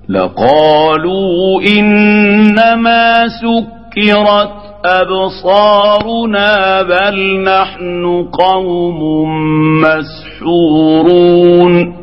لقالوا إنما سكرت أبصارنا بل نحن قوم مسحورون